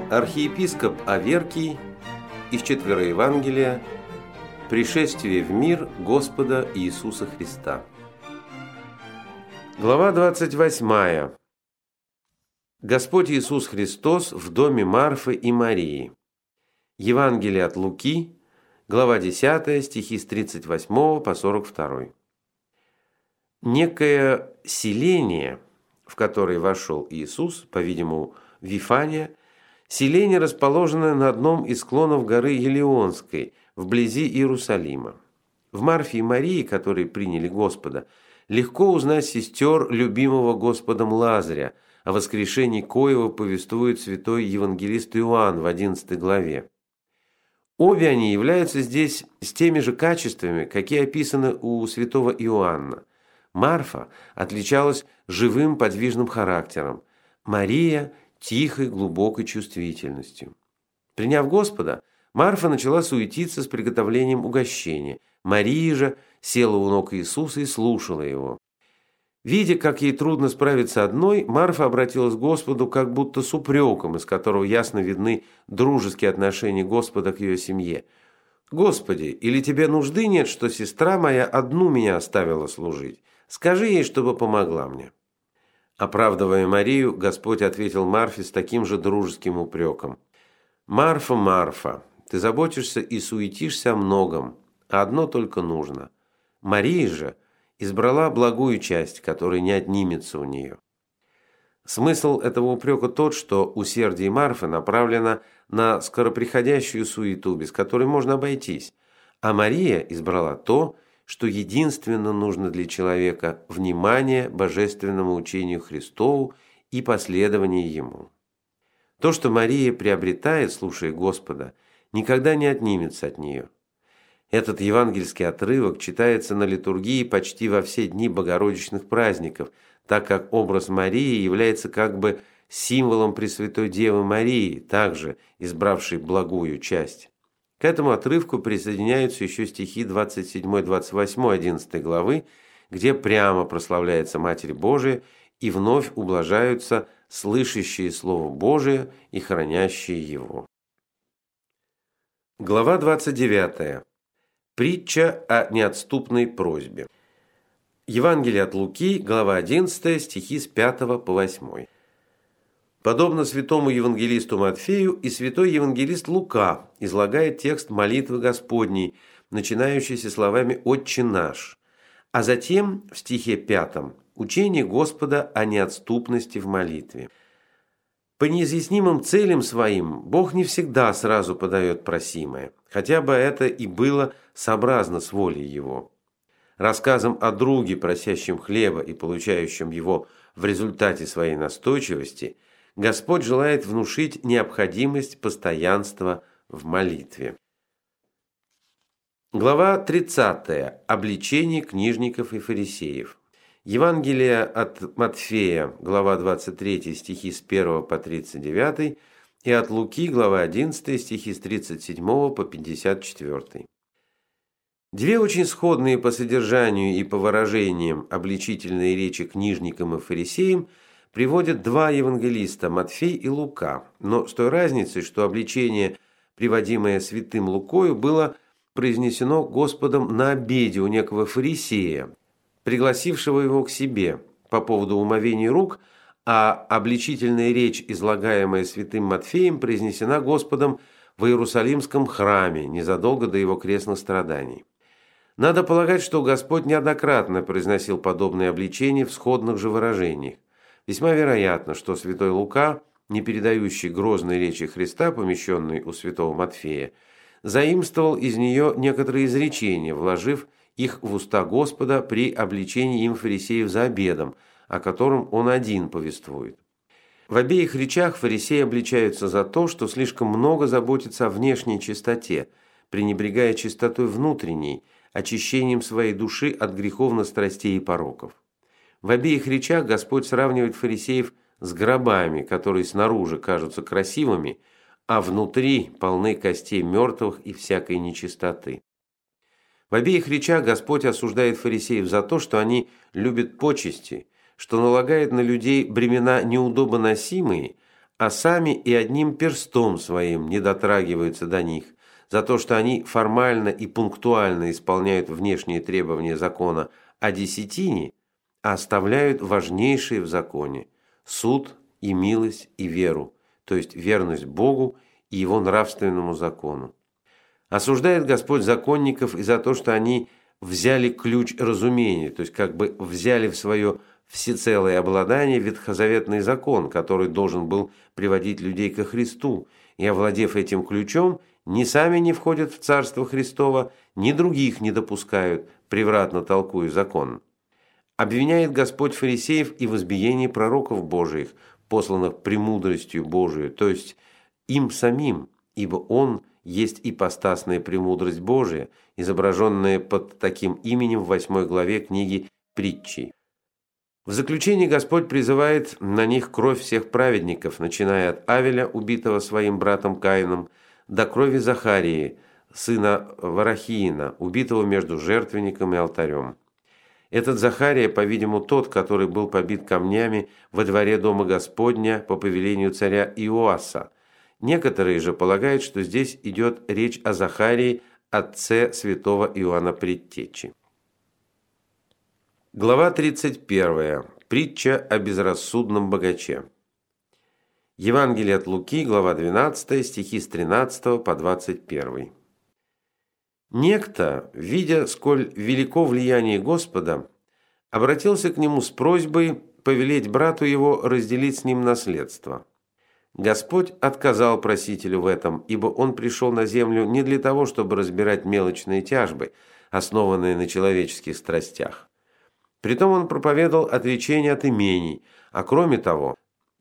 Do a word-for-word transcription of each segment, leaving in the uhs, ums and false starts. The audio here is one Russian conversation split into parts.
Архиепископ Аверкий из Четвероевангелия «Пришествие в мир Господа Иисуса Христа». Глава двадцать восьмая. Господь Иисус Христос в доме Марфы и Марии. Евангелие от Луки, глава десятая, стихи с тридцать восьмого по сорок второй. Некое селение, в которое вошел Иисус, по-видимому, Вифания, селение, расположенное на одном из склонов горы Елеонской, вблизи Иерусалима. В Марфе и Марии, которые приняли Господа, легко узнать сестер любимого Господом Лазаря, о воскрешении коего повествует святой евангелист Иоанн в одиннадцатой главе. Обе они являются здесь с теми же качествами, какие описаны у святого Иоанна. Марфа отличалась живым подвижным характером, Мария – тихой, глубокой чувствительностью. Приняв Господа, Марфа начала суетиться с приготовлением угощения. Мария же села у ног Иисуса и слушала его. Видя, как ей трудно справиться одной, Марфа обратилась к Господу как будто с упреком, из которого ясно видны дружеские отношения Господа к ее семье. «Господи, или тебе нужды нет, что сестра моя одну меня оставила служить? Скажи ей, чтобы помогла мне». Оправдывая Марию, Господь ответил Марфе с таким же дружеским упреком. «Марфа, Марфа, ты заботишься и суетишься о многом, а одно только нужно. Мария же избрала благую часть, которая не отнимется у нее». Смысл этого упрека тот, что усердие Марфы направлено на скороприходящую суету, без которой можно обойтись, а Мария избрала то, что единственно нужно для человека – внимание божественному учению Христову и последование ему. То, что Мария приобретает, слушая Господа, никогда не отнимется от нее. Этот евангельский отрывок читается на литургии почти во все дни богородичных праздников, так как образ Марии является как бы символом Пресвятой Девы Марии, также избравшей благую часть. К этому отрывку присоединяются еще стихи двадцать седьмой двадцать восьмой одиннадцатой главы, где прямо прославляется Матерь Божия и вновь ублажаются слышащие Слово Божие и хранящие его. Глава двадцать девятая. Притча о неотступной просьбе. Евангелие от Луки, глава одиннадцатая, стихи с пятого по восьмой. Подобно святому евангелисту Матфею, и святой евангелист Лука излагает текст молитвы Господней, начинающийся словами «Отче наш», а затем в стихе пятом учение Господа о неотступности в молитве. По неизъяснимым целям своим Бог не всегда сразу подает просимое, хотя бы это и было сообразно с волей Его. Рассказом о друге, просящем хлеба и получающем его в результате своей настойчивости, Господь желает внушить необходимость постоянства в молитве. Глава тридцатая. Обличение книжников и фарисеев. Евангелие от Матфея, глава двадцать третья, стихи с первого по тридцать девятый, и от Луки, глава одиннадцатая, стихи с тридцать седьмого по пятьдесят четвёртый. Две очень сходные по содержанию и по выражениям обличительные речи книжникам и фарисеям приводят два евангелиста, Матфей и Лука, но с той разницей, что обличение, приводимое святым Лукою, было произнесено Господом на обеде у некого фарисея, пригласившего его к себе по поводу умовения рук, а обличительная речь, излагаемая святым Матфеем, произнесена Господом в Иерусалимском храме незадолго до его крестных страданий. Надо полагать, что Господь неоднократно произносил подобные обличения в сходных же выражениях. Весьма вероятно, что святой Лука, не передающий грозной речи Христа, помещенной у святого Матфея, заимствовал из нее некоторые изречения, вложив их в уста Господа при обличении им фарисеев за обедом, о котором он один повествует. В обеих речах фарисеи обличаются за то, что слишком много заботятся о внешней чистоте, пренебрегая чистотой внутренней, очищением своей души от греховных страстей и пороков. В обеих речах Господь сравнивает фарисеев с гробами, которые снаружи кажутся красивыми, а внутри полны костей мертвых и всякой нечистоты. В обеих речах Господь осуждает фарисеев за то, что они любят почести, что налагает на людей бремена неудобоносимые, а сами и одним перстом своим не дотрагиваются до них, за то, что они формально и пунктуально исполняют внешние требования закона о десятине, а оставляют важнейшие в законе – суд и милость и веру, то есть верность Богу и Его нравственному закону. Осуждает Господь законников и за то, что они взяли ключ разумения, то есть как бы взяли в свое всецелое обладание ветхозаветный закон, который должен был приводить людей ко Христу, и, овладев этим ключом, ни сами не входят в Царство Христово, ни других не допускают, превратно толкуя закон. Обвиняет Господь фарисеев и в избиении пророков Божиих, посланных премудростью Божию, то есть им самим, ибо Он есть ипостасная премудрость Божия, изображенная под таким именем в восьмой главе книги Притчи. В заключение Господь призывает на них кровь всех праведников, начиная от Авеля, убитого своим братом Каином, до крови Захарии, сына Варахиина, убитого между жертвенником и алтарем. Этот Захария, по-видимому, тот, который был побит камнями во дворе дома Господня по повелению царя Иоаса. Некоторые же полагают, что здесь идет речь о Захарии, отце святого Иоанна Предтечи. Глава тридцать первая. Притча о безрассудном богаче. Евангелие от Луки, глава двенадцатая, стихи с тринадцатого по двадцать первый. Некто, видя, сколь велико влияние Господа, обратился к нему с просьбой повелеть брату его разделить с ним наследство. Господь отказал просителю в этом, ибо он пришел на землю не для того, чтобы разбирать мелочные тяжбы, основанные на человеческих страстях. Притом он проповедовал отречение от имений, а кроме того,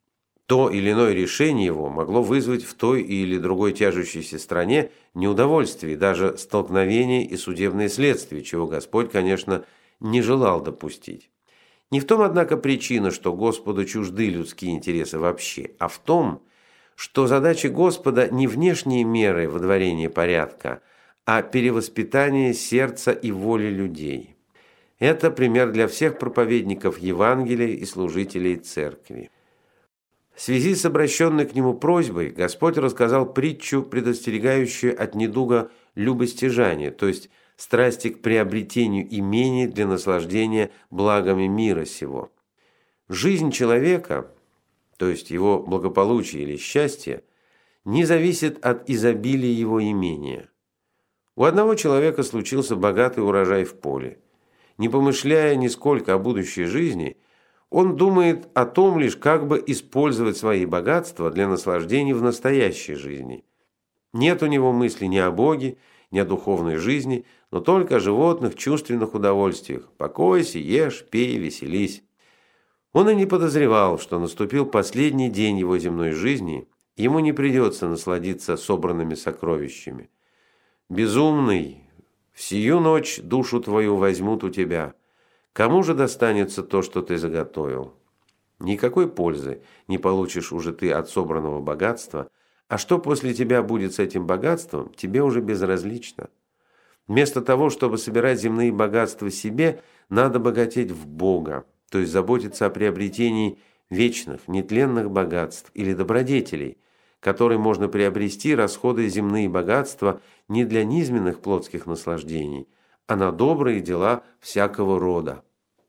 то или иное решение его могло вызвать в той или другой тяжущейся стране неудовольствие, даже столкновение и судебные следствия, чего Господь, конечно, не желал допустить. Не в том, однако, причина, что Господу чужды людские интересы вообще, а в том, что задача Господа не внешние меры водворения порядка, а перевоспитание сердца и воли людей. Это пример для всех проповедников Евангелия и служителей церкви. В связи с обращенной к нему просьбой Господь рассказал притчу, предостерегающую от недуга любостяжания, то есть страсти к приобретению имений для наслаждения благами мира сего. Жизнь человека, то есть его благополучие или счастье, не зависит от изобилия его имения. У одного человека случился богатый урожай в поле. Не помышляя нисколько о будущей жизни, он думает о том лишь, как бы использовать свои богатства для наслаждений в настоящей жизни. Нет у него мысли ни о Боге, ни о духовной жизни, но только о животных чувственных удовольствиях. Покойся, ешь, пей, веселись. Он и не подозревал, что наступил последний день его земной жизни, и ему не придется насладиться собранными сокровищами. Безумный, в сию ночь душу твою возьмут у тебя. Кому же достанется то, что ты заготовил? Никакой пользы не получишь уже ты от собранного богатства, а что после тебя будет с этим богатством, тебе уже безразлично. Вместо того, чтобы собирать земные богатства себе, надо богатеть в Бога, то есть заботиться о приобретении вечных, нетленных богатств или добродетелей, которые можно приобрести, расходуя земные богатства не для низменных плотских наслаждений, а на добрые дела всякого рода.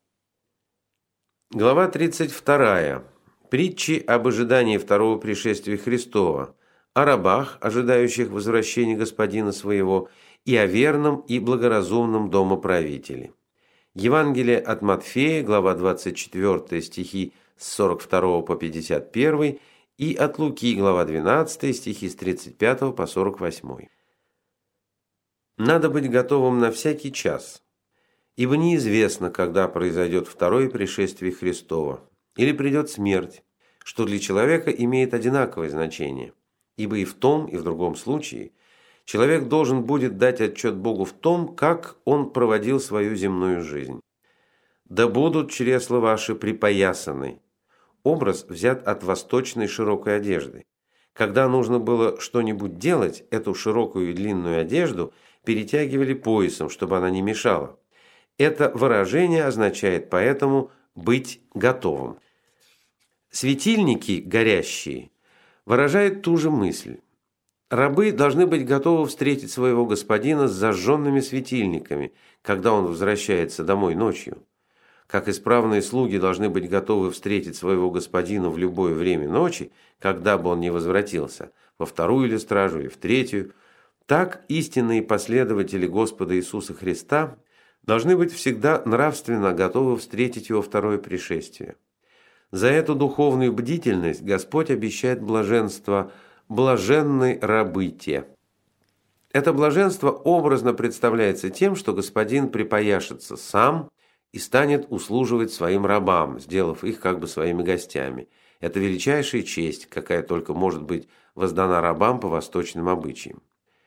Глава тридцать вторая. Притчи об ожидании второго пришествия Христова, о рабах, ожидающих возвращения господина своего, и о верном и благоразумном домоправителе. Евангелие от Матфея, глава двадцать четвёртая, стихи с сорок второго по пятьдесят первый, и от Луки, глава двенадцатая, стихи с тридцать пятого по сорок восьмой. Надо быть готовым на всякий час, ибо неизвестно, когда произойдет второе пришествие Христова, или придет смерть, что для человека имеет одинаковое значение, ибо и в том, и в другом случае человек должен будет дать отчет Богу в том, как он проводил свою земную жизнь. «Да будут чресла ваши припоясаны». Образ взят от восточной широкой одежды. Когда нужно было что-нибудь делать, эту широкую и длинную одежду перетягивали поясом, чтобы она не мешала. Это выражение означает поэтому «быть готовым». Светильники горящие выражает ту же мысль. Рабы должны быть готовы встретить своего господина с зажженными светильниками, когда он возвращается домой ночью. Как исправные слуги должны быть готовы встретить своего господина в любое время ночи, когда бы он ни возвратился, во вторую или стражу, или в третью, так истинные последователи Господа Иисуса Христа должны быть всегда нравственно готовы встретить его второе пришествие. За эту духовную бдительность Господь обещает блаженство «блаженны рабы те». Это блаженство образно представляется тем, что Господин припояшется сам и станет услуживать своим рабам, сделав их как бы своими гостями. Это величайшая честь, какая только может быть воздана рабам по восточным обычаям.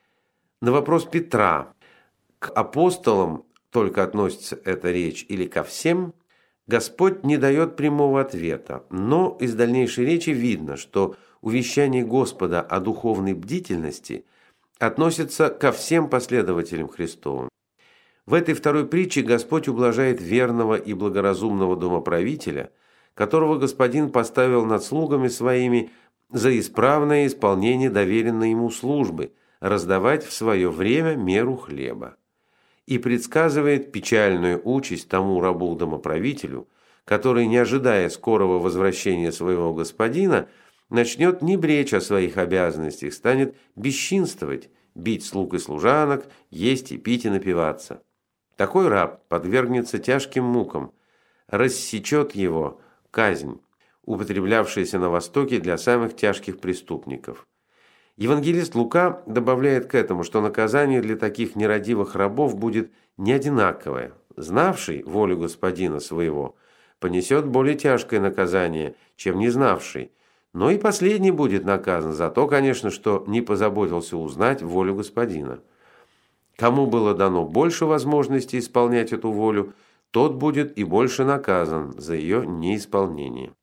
На вопрос Петра, к апостолам только относится эта речь или ко всем, Господь не дает прямого ответа, но из дальнейшей речи видно, что увещание Господа о духовной бдительности относится ко всем последователям Христовым. В этой второй притче Господь ублажает верного и благоразумного домоправителя, которого Господин поставил над слугами своими за исправное исполнение доверенной ему службы, раздавать в свое время меру хлеба. И предсказывает печальную участь тому рабу-домоправителю, который, не ожидая скорого возвращения своего господина, начнет не бречь о своих обязанностях, станет бесчинствовать, бить слуг и служанок, есть и пить и напиваться. Такой раб подвергнется тяжким мукам, рассечет его казнь, употреблявшаяся на Востоке для самых тяжких преступников. Евангелист Лука добавляет к этому, что наказание для таких нерадивых рабов будет не одинаковое. Знавший волю господина своего понесет более тяжкое наказание, чем не знавший, но и последний будет наказан за то, конечно, что не позаботился узнать волю господина. Кому было дано больше возможностей исполнять эту волю, тот будет и больше наказан за ее неисполнение.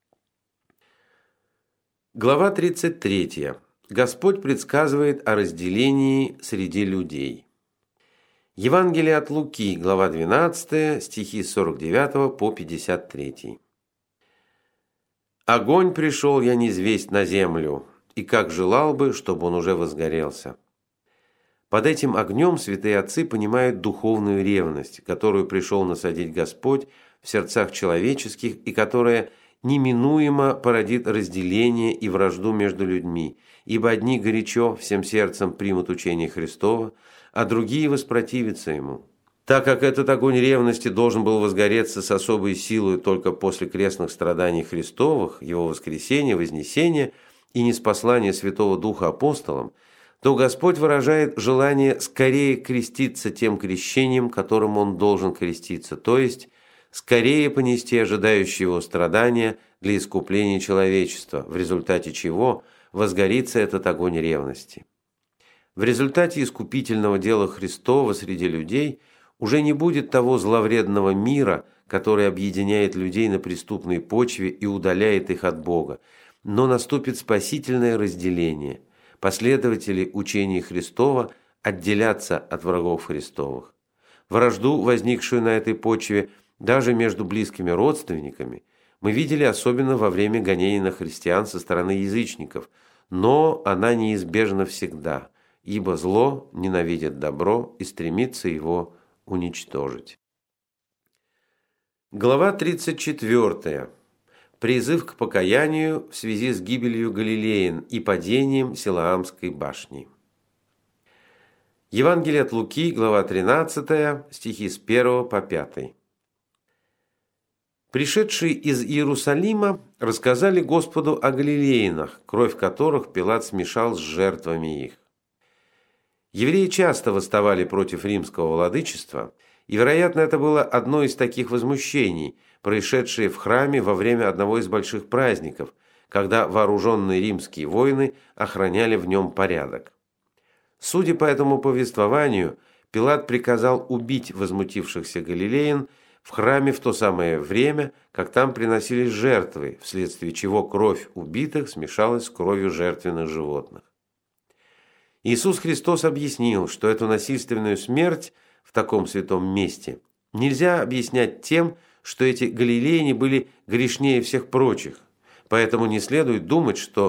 Глава тридцать третья. Господь предсказывает о разделении среди людей. Евангелие от Луки, глава двенадцатая, стихи с сорок девятого по пятьдесят третий. «Огонь пришел я низвесть на землю, и как желал бы, чтобы он уже возгорелся». Под этим огнем святые отцы понимают духовную ревность, которую пришел насадить Господь в сердцах человеческих и которая неминуемо породит разделение и вражду между людьми, ибо одни горячо всем сердцем примут учение Христово, а другие воспротивятся ему. Так как этот огонь ревности должен был возгореться с особой силой только после крестных страданий Христовых, его воскресения, вознесения и ниспослания Святого Духа апостолам, то Господь выражает желание скорее креститься тем крещением, которым он должен креститься, то есть скорее понести ожидающие его страдания для искупления человечества, в результате чего возгорится этот огонь ревности. В результате искупительного дела Христова среди людей уже не будет того зловредного мира, который объединяет людей на преступной почве и удаляет их от Бога, но наступит спасительное разделение. Последователи учения Христова отделятся от врагов Христовых. Вражду, возникшую на этой почве даже между близкими родственниками, мы видели особенно во время гонений на христиан со стороны язычников, но она неизбежна всегда, ибо зло ненавидит добро и стремится его уничтожить. Глава тридцать четвёртая. Призыв к покаянию в связи с гибелью Галилеян и падением Силаамской башни. Евангелие от Луки, глава тринадцатая, стихи с первого по пятый. Пришедшие из Иерусалима рассказали Господу о галилеянах, кровь которых Пилат смешал с жертвами их. Евреи часто восставали против римского владычества, и, вероятно, это было одно из таких возмущений, происшедшие в храме во время одного из больших праздников, когда вооруженные римские воины охраняли в нем порядок. Судя по этому повествованию, Пилат приказал убить возмутившихся галилеян в храме в то самое время, как там приносились жертвы, вследствие чего кровь убитых смешалась с кровью жертвенных животных. Иисус Христос объяснил, что эту насильственную смерть в таком святом месте нельзя объяснять тем, что эти галилеяне были грешнее всех прочих, поэтому не следует думать, что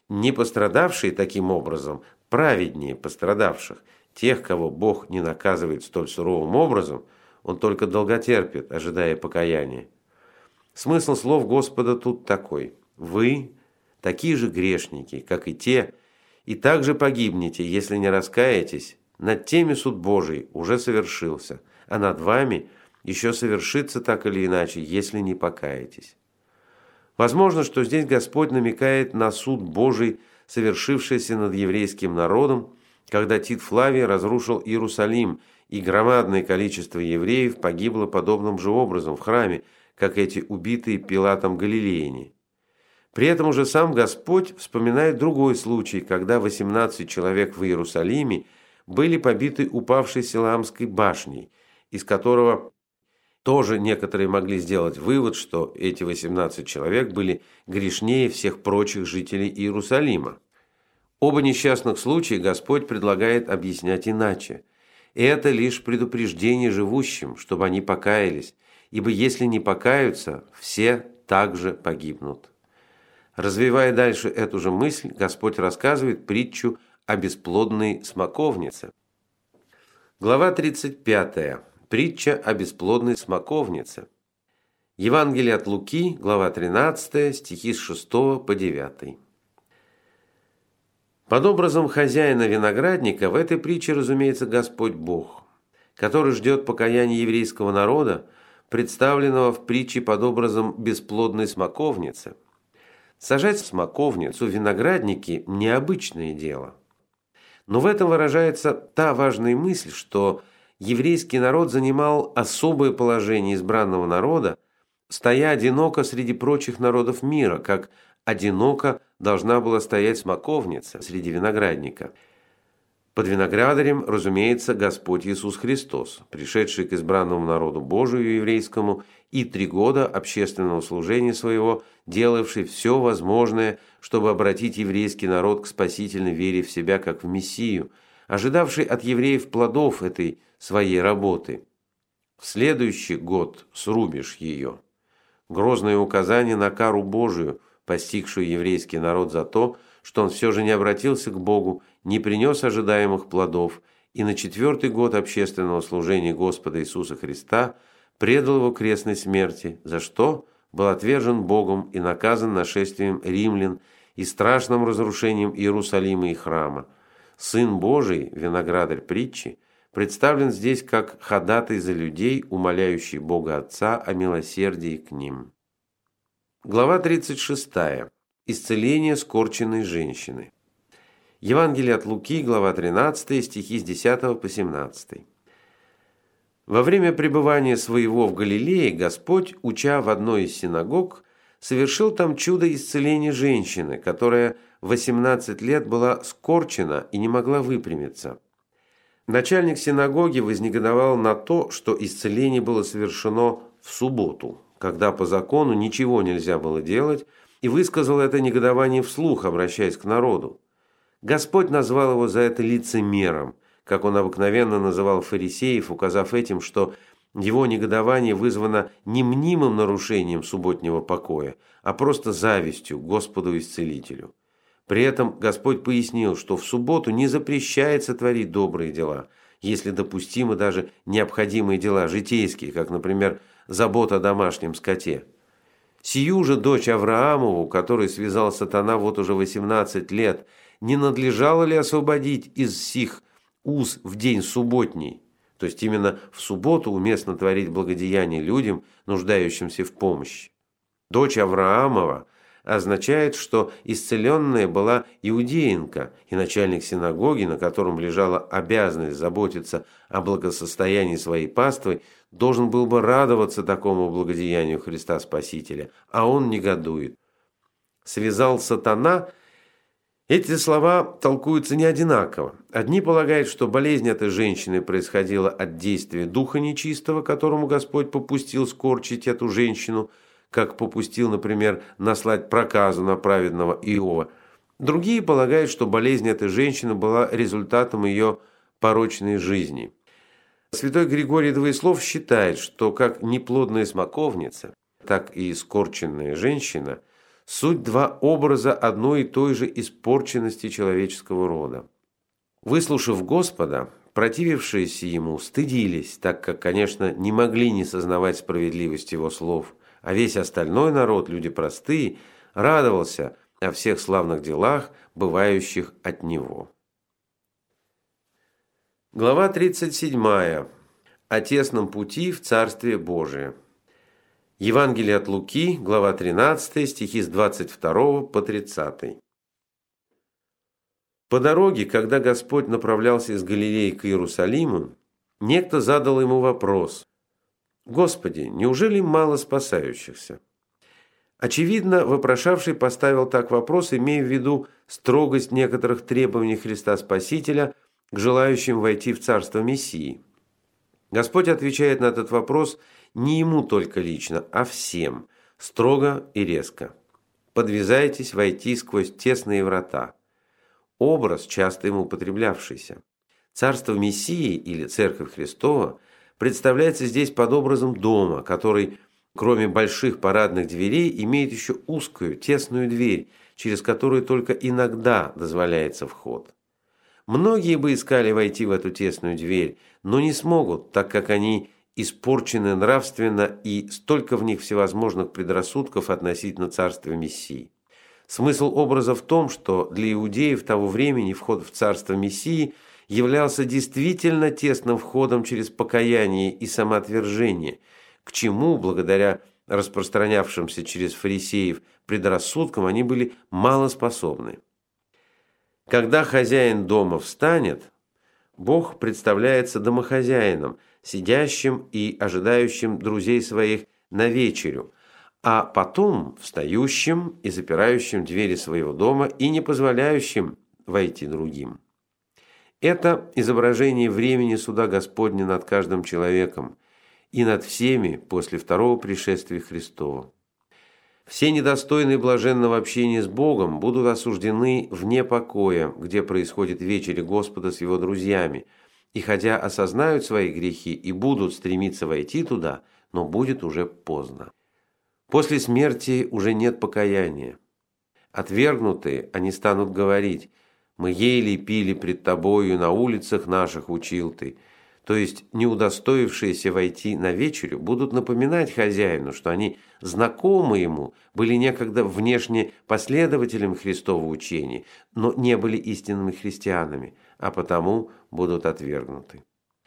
Не пострадавшие таким образом праведнее пострадавших. Тех, кого Бог не наказывает столь суровым образом, Он только долготерпит, ожидая покаяния. Смысл слов Господа тут такой: вы такие же грешники, как и те, и также погибнете, если не раскаетесь. Над теми суд Божий уже совершился, а над вами еще совершится так или иначе, если не покаетесь. Возможно, что здесь Господь намекает на суд Божий, совершившийся над еврейским народом, когда Тит Флавий разрушил Иерусалим, и громадное количество евреев погибло подобным же образом в храме, как эти убитые Пилатом галилеяне. При этом уже сам Господь вспоминает другой случай, когда восемнадцать человек в Иерусалиме были побиты упавшей Силаамской башней, из которого тоже некоторые могли сделать вывод, что эти восемнадцать человек были грешнее всех прочих жителей Иерусалима. Оба несчастных случая Господь предлагает объяснять иначе. Это лишь предупреждение живущим, чтобы они покаялись, ибо если не покаются, все также погибнут. Развивая дальше эту же мысль, Господь рассказывает притчу о бесплодной смоковнице. Глава тридцать пятая. Притча о бесплодной смоковнице. Евангелие от Луки, глава тринадцатая, стихи с шестого по девятый. Под образом хозяина виноградника в этой притче, разумеется, Господь Бог, который ждет покаяния еврейского народа, представленного в притче под образом бесплодной смоковницы. Сажать смоковницу в винограднике – необычное дело. Но в этом выражается та важная мысль, что еврейский народ занимал особое положение избранного народа, стоя одиноко среди прочих народов мира, как одиноко должна была стоять смоковница среди виноградника. Под виноградарем, разумеется, Господь Иисус Христос, пришедший к избранному народу Божию еврейскому и три года общественного служения своего, делавший все возможное, чтобы обратить еврейский народ к спасительной вере в себя как в Мессию, ожидавший от евреев плодов этой своей работы. В следующий год срубишь ее. Грозное указание на кару Божию, постигшую еврейский народ за то, что он все же не обратился к Богу, не принес ожидаемых плодов и на четвертый год общественного служения Господа Иисуса Христа предал его крестной смерти, за что был отвержен Богом и наказан нашествием римлян и страшным разрушением Иерусалима и храма. Сын Божий, виноградарь притчи, представлен здесь как ходатай за людей, умоляющий Бога Отца о милосердии к ним. Глава тридцать шестая. Исцеление скорченной женщины. Евангелие от Луки, глава тринадцатая, стихи с десятого по семнадцатый. Во время пребывания своего в Галилее Господь, уча в одной из синагог, совершил там чудо исцеления женщины, которая восемнадцать лет была скорчена и не могла выпрямиться. Начальник синагоги вознегодовал на то, что исцеление было совершено в субботу, когда по закону ничего нельзя было делать, и высказал это негодование вслух, обращаясь к народу. Господь назвал его за это лицемером, как он обыкновенно называл фарисеев, указав этим, что его негодование вызвано не мнимым нарушением субботнего покоя, а просто завистью к Господу Исцелителю. При этом Господь пояснил, что в субботу не запрещается творить добрые дела, если допустимы даже необходимые дела житейские, как, например, забота о домашнем скоте. Сию же дочь Авраамову, которой связал сатана вот уже восемнадцать лет, не надлежало ли освободить из сих уз в день субботний? То есть именно в субботу уместно творить благодеяние людям, нуждающимся в помощи. Дочь Авраамова означает, что исцеленная была иудеянка, и начальник синагоги, на котором лежала обязанность заботиться о благосостоянии своей паствы, должен был бы радоваться такому благодеянию Христа Спасителя, а он негодует. «Связал сатана» – эти слова толкуются не одинаково. Одни полагают, что болезнь этой женщины происходила от действия духа нечистого, которому Господь попустил скорчить эту женщину, как попустил, например, наслать проказу на праведного Иова. Другие полагают, что болезнь этой женщины была результатом ее порочной жизни. Святой Григорий Двоеслов считает, что как неплодная смоковница, так и скорченная женщина суть два образа одной и той же испорченности человеческого рода. Выслушав Господа, противившиеся ему стыдились, так как, конечно, не могли не сознавать справедливость его слов, а весь остальной народ, люди простые, радовался о всех славных делах, бывающих от него. Глава тридцать седьмая. О тесном пути в Царствие Божие. Евангелие от Луки, глава тринадцатая, стихи с двадцать второго по тридцатый. По дороге, когда Господь направлялся из Галилеи к Иерусалиму, некто задал ему вопрос: «Господи, неужели мало спасающихся?» Очевидно, вопрошавший поставил так вопрос, имея в виду строгость некоторых требований Христа Спасителя к желающим войти в Царство Мессии. Господь отвечает на этот вопрос не ему только лично, а всем, строго и резко. «Подвязайтесь войти сквозь тесные врата». Образ, часто ему употреблявшийся. Царство Мессии или Церковь Христова представляется здесь под образом дома, который, кроме больших парадных дверей, имеет еще узкую, тесную дверь, через которую только иногда дозволяется вход. Многие бы искали войти в эту тесную дверь, но не смогут, так как они испорчены нравственно и столько в них всевозможных предрассудков относительно Царства Мессии. Смысл образа в том, что для иудеев того времени вход в Царство Мессии являлся действительно тесным входом через покаяние и самоотвержение, к чему, благодаря распространявшимся через фарисеев предрассудкам, они были малоспособны. Когда хозяин дома встанет, Бог представляется домохозяином, сидящим и ожидающим друзей своих на вечерю, а потом встающим и запирающим двери своего дома и не позволяющим войти другим. Это изображение времени суда Господня над каждым человеком и над всеми после второго пришествия Христова. Все недостойные блаженного общения с Богом будут осуждены вне покоя, где происходит вечеря Господа с его друзьями, и хотя осознают свои грехи и будут стремиться войти туда, но будет уже поздно. После смерти уже нет покаяния. Отвергнутые, они станут говорить: «Мы ели и пили пред тобою, на улицах наших учил ты». То есть не удостоившиеся войти на вечерю будут напоминать хозяину, что они знакомы ему, были некогда внешне последователями Христова учения, но не были истинными христианами, а потому будут отвергнуты.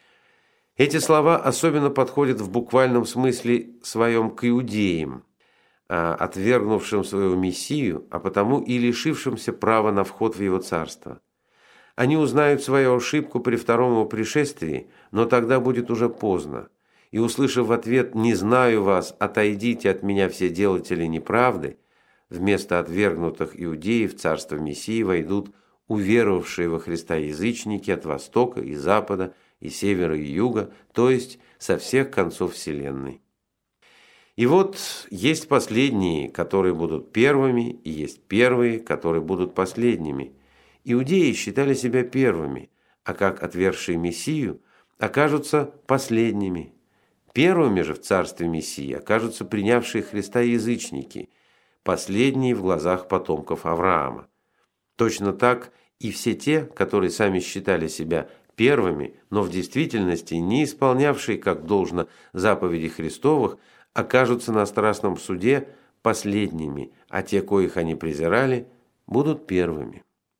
Эти слова особенно подходят в буквальном смысле своем к иудеям, отвергнувшим своего Мессию, а потому и лишившимся права на вход в его царство. Они узнают свою ошибку при втором его пришествии, но тогда будет уже поздно. И, услышав в ответ «Не знаю вас, отойдите от меня все делатели неправды», вместо отвергнутых иудеев в царство Мессии войдут уверовавшие во Христа язычники от востока и запада, и севера и юга, то есть со всех концов вселенной. И вот есть последние, которые будут первыми, и есть первые, которые будут последними. Иудеи считали себя первыми, а как отвергшие Мессию, окажутся последними. Первыми же в царстве Мессии окажутся принявшие Христа язычники, последние в глазах потомков Авраама. Точно так и все те, которые сами считали себя первыми, но в действительности не исполнявшие как должно заповеди Христовых, окажутся на страстном суде последними, а те, коих они презирали, будут первыми.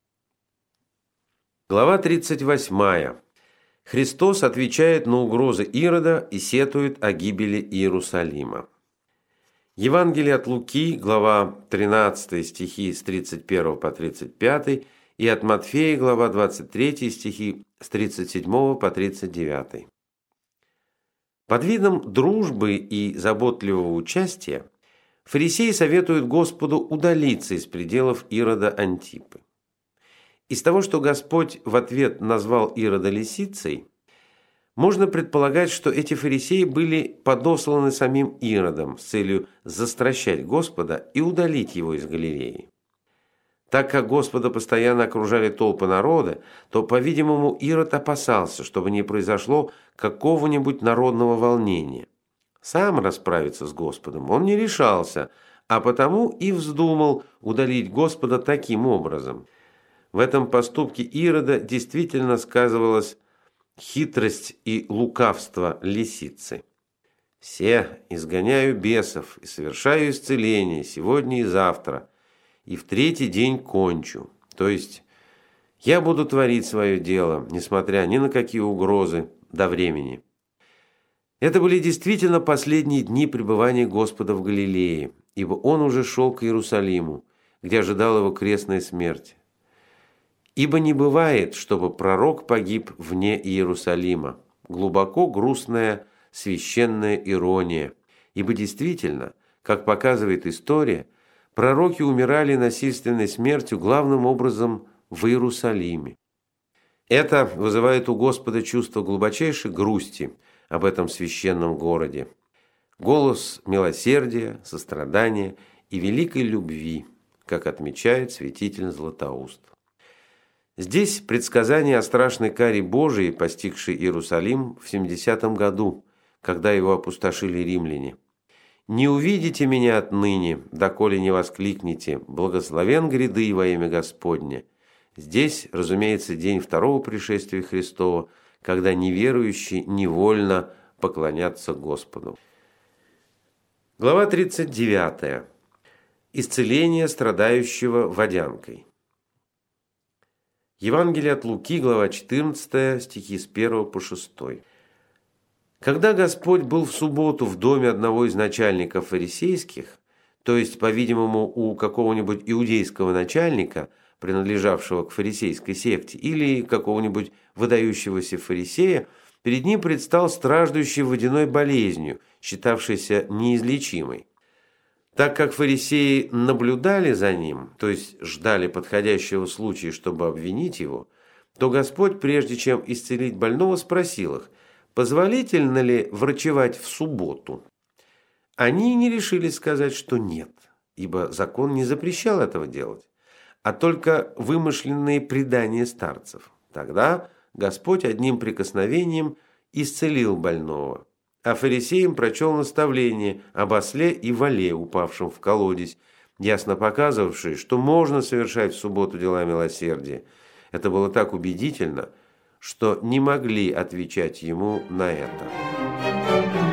Глава тридцать восьмая. Христос отвечает на угрозы Ирода и сетует о гибели Иерусалима. Евангелие от Луки, глава тринадцатая, стихи с тридцать первого по тридцать пятый, и от Матфея, глава двадцать третья, стихи с тридцать седьмого по тридцать девятый. Под видом дружбы и заботливого участия фарисеи советуют Господу удалиться из пределов Ирода Антипы. Из того, что Господь в ответ назвал Ирода лисицей, можно предполагать, что эти фарисеи были подосланы самим Иродом с целью застращать Господа и удалить его из Галилеи. Так как Господа постоянно окружали толпы народа, то, по-видимому, Ирод опасался, чтобы не произошло какого-нибудь народного волнения. Сам расправиться с Господом он не решался, а потому и вздумал удалить Господа таким образом. В этом поступке Ирода действительно сказывалась хитрость и лукавство лисицы. «Се изгоняю бесов и совершаю исцеление сегодня и завтра, и в третий день кончу». То есть я буду творить свое дело, несмотря ни на какие угрозы до времени. Это были действительно последние дни пребывания Господа в Галилее, ибо он уже шел к Иерусалиму, где ожидала его крестная смерть. Ибо не бывает, чтобы пророк погиб вне Иерусалима. Глубоко грустная священная ирония. Ибо действительно, как показывает история, пророки умирали насильственной смертью главным образом в Иерусалиме. Это вызывает у Господа чувство глубочайшей грусти об этом священном городе. Голос милосердия, сострадания и великой любви, как отмечает святитель Златоуст. Здесь предсказание о страшной каре Божией, постигшей Иерусалим в семидесятом году, когда его опустошили римляне. «Не увидите меня отныне, доколе не воскликнете, благословен гряды во имя Господне». Здесь, разумеется, день второго пришествия Христова, когда неверующие невольно поклонятся Господу. Глава тридцать девятая. Исцеление страдающего водянкой. Евангелие от Луки, глава четырнадцатая, стихи с первого по шестой. Когда Господь был в субботу в доме одного из начальников фарисейских, то есть, по-видимому, у какого-нибудь иудейского начальника, принадлежавшего к фарисейской секте, или какого-нибудь выдающегося фарисея, перед ним предстал страждущий водяной болезнью, считавшийся неизлечимой. Так как фарисеи наблюдали за ним, то есть ждали подходящего случая, чтобы обвинить его, то Господь, прежде чем исцелить больного, спросил их, позволительно ли врачевать в субботу. Они не решились сказать, что нет, ибо закон не запрещал этого делать, а только вымышленные предания старцев. Тогда Господь одним прикосновением исцелил больного, а фарисеям прочел наставление об осле и воле, упавшем в колодец, ясно показывавшее, что можно совершать в субботу дела милосердия. Это было так убедительно, что не могли отвечать ему на это.